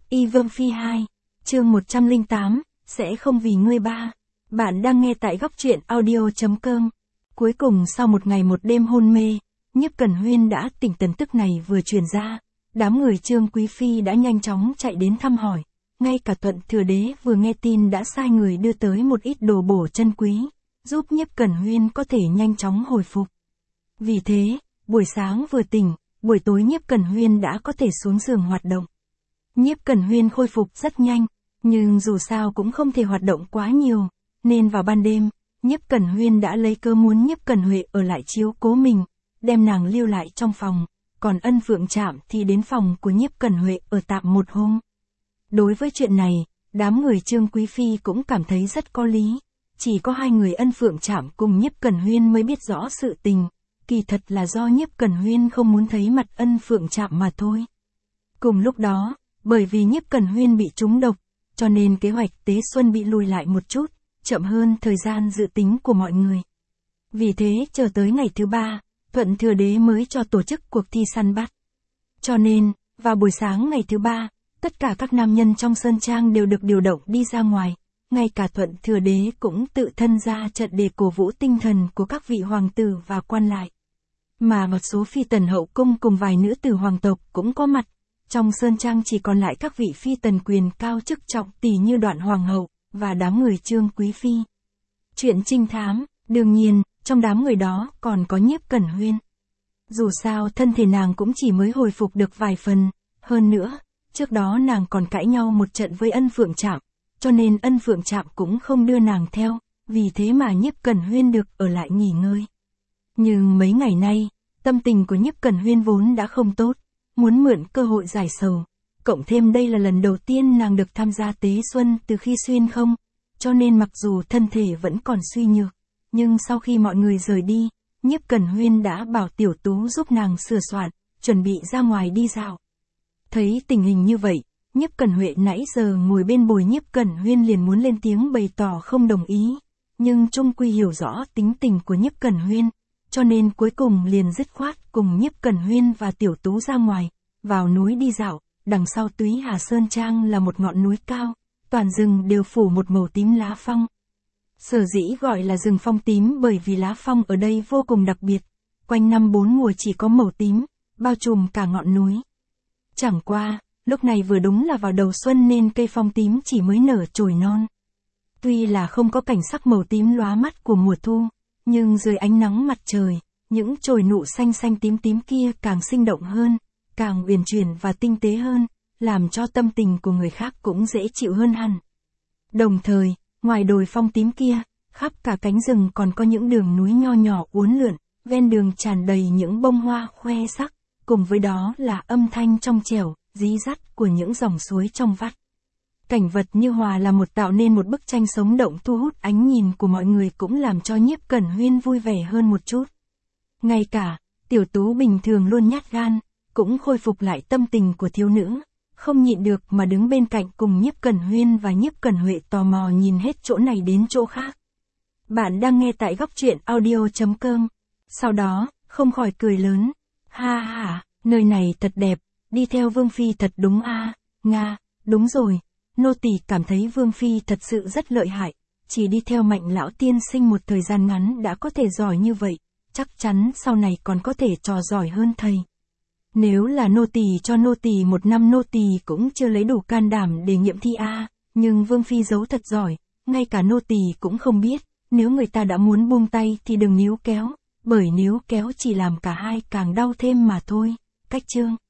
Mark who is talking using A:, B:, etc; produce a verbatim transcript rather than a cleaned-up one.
A: Y Vương Phi hai, chương một trăm lẻ tám, sẽ không vì ngươi ba. Bạn đang nghe tại góc truyện audio.com. Cuối cùng sau một ngày một đêm hôn mê, Nhiếp Cẩn Huyên đã tỉnh. Tin tức này vừa truyền ra, đám người Trương Quý Phi đã nhanh chóng chạy đến thăm hỏi. Ngay cả Thuận Thừa Đế vừa nghe tin đã sai người đưa tới một ít đồ bổ chân quý, giúp Nhiếp Cẩn Huyên có thể nhanh chóng hồi phục. Vì thế, buổi sáng vừa tỉnh, buổi tối Nhiếp Cẩn Huyên đã có thể xuống giường hoạt động. Nhiếp Cẩn Huyên khôi phục rất nhanh, nhưng dù sao cũng không thể hoạt động quá nhiều, nên vào ban đêm, Nhiếp Cẩn Huyên đã lấy cơ muốn Nhiếp Cẩn Huệ ở lại chiếu cố mình, đem nàng lưu lại trong phòng, còn Ân Phượng Trạm thì đến phòng của Nhiếp Cẩn Huệ ở tạm một hôm. Đối với chuyện này, đám người Trương Quý Phi cũng cảm thấy rất có lý, chỉ có hai người Ân Phượng Trạm cùng Nhiếp Cẩn Huyên mới biết rõ sự tình, kỳ thật là do Nhiếp Cẩn Huyên không muốn thấy mặt Ân Phượng Trạm mà thôi. Cùng lúc đó, bởi vì Nhiếp Cẩn Huyên bị trúng độc, cho nên kế hoạch tế xuân bị lùi lại một chút, chậm hơn thời gian dự tính của mọi người. Vì thế chờ tới ngày thứ ba, Thuận Thừa Đế mới cho tổ chức cuộc thi săn bắt. Cho nên, vào buổi sáng ngày thứ ba, tất cả các nam nhân trong sơn trang đều được điều động đi ra ngoài, ngay cả Thuận Thừa Đế cũng tự thân ra trận để cổ vũ tinh thần của các vị hoàng tử và quan lại. Mà một số phi tần hậu cung cùng vài nữ tử hoàng tộc cũng có mặt. Trong sơn trang chỉ còn lại các vị phi tần quyền cao chức trọng tỷ như Đoạn Hoàng hậu, và đám người Trương Quý Phi. Chuyện trinh thám, đương nhiên, trong đám người đó còn có Nhiếp Cẩn Huyên. Dù sao thân thể nàng cũng chỉ mới hồi phục được vài phần, hơn nữa, trước đó nàng còn cãi nhau một trận với Ân Phượng Trạm, cho nên Ân Phượng Trạm cũng không đưa nàng theo, vì thế mà Nhiếp Cẩn Huyên được ở lại nghỉ ngơi. Nhưng mấy ngày nay, tâm tình của Nhiếp Cẩn Huyên vốn đã không tốt, muốn mượn cơ hội giải sầu, cộng thêm đây là lần đầu tiên nàng được tham gia tế xuân từ khi xuyên không, cho nên mặc dù thân thể vẫn còn suy nhược, nhưng sau khi mọi người rời đi, Nhiếp Cẩn Huyên đã bảo Tiểu Tú giúp nàng sửa soạn, chuẩn bị ra ngoài đi dạo. Thấy tình hình như vậy, Nhiếp Cẩn Huệ nãy giờ ngồi bên bồi Nhiếp Cẩn Huyên liền muốn lên tiếng bày tỏ không đồng ý, nhưng chung quy hiểu rõ tính tình của Nhiếp Cẩn Huyên, cho nên cuối cùng liền dứt khoát cùng Nhiếp Cẩn Huyên và Tiểu Tú ra ngoài, vào núi đi dạo. Đằng sau Túy Hà Sơn Trang là một ngọn núi cao, toàn rừng đều phủ một màu tím lá phong. Sở dĩ gọi là rừng phong tím bởi vì lá phong ở đây vô cùng đặc biệt, quanh năm bốn mùa chỉ có màu tím, bao trùm cả ngọn núi. Chẳng qua, lúc này vừa đúng là vào đầu xuân nên cây phong tím chỉ mới nở chồi non. Tuy là không có cảnh sắc màu tím lóa mắt của mùa thu, nhưng dưới ánh nắng mặt trời, những chồi nụ xanh xanh tím tím kia càng sinh động hơn, càng uyển chuyển và tinh tế hơn, làm cho tâm tình của người khác cũng dễ chịu hơn hẳn. Đồng thời, ngoài đồi phong tím kia, khắp cả cánh rừng còn có những đường núi nho nhỏ uốn lượn, ven đường tràn đầy những bông hoa khoe sắc, cùng với đó là âm thanh trong trẻo, rí dắt của những dòng suối trong vắt. Cảnh vật như hòa là một tạo nên một bức tranh sống động thu hút ánh nhìn của mọi người cũng làm cho Nhiếp Cẩn Huyên vui vẻ hơn một chút. Ngay cả, Tiểu Tú bình thường luôn nhát gan, cũng khôi phục lại tâm tình của thiếu nữ, không nhịn được mà đứng bên cạnh cùng Nhiếp Cẩn Huyên và Nhiếp Cẩn Huệ tò mò nhìn hết chỗ này đến chỗ khác. Bạn đang nghe tại góc truyện audio.com. Sau đó, không khỏi cười lớn. Ha ha, nơi này thật đẹp, đi theo Vương Phi thật đúng a. À. Nga, đúng rồi, nô tỳ cảm thấy Vương Phi thật sự rất lợi hại, chỉ đi theo Mạnh lão tiên sinh một thời gian ngắn đã có thể giỏi như vậy, chắc chắn sau này còn có thể trò giỏi hơn thầy. Nếu là nô tỳ cho nô tỳ một năm nô tỳ cũng chưa lấy đủ can đảm để nghiệm thi a, nhưng Vương Phi giấu thật giỏi, ngay cả nô tỳ cũng không biết, nếu người ta đã muốn buông tay thì đừng níu kéo, bởi níu kéo chỉ làm cả hai càng đau thêm mà thôi. Cách chương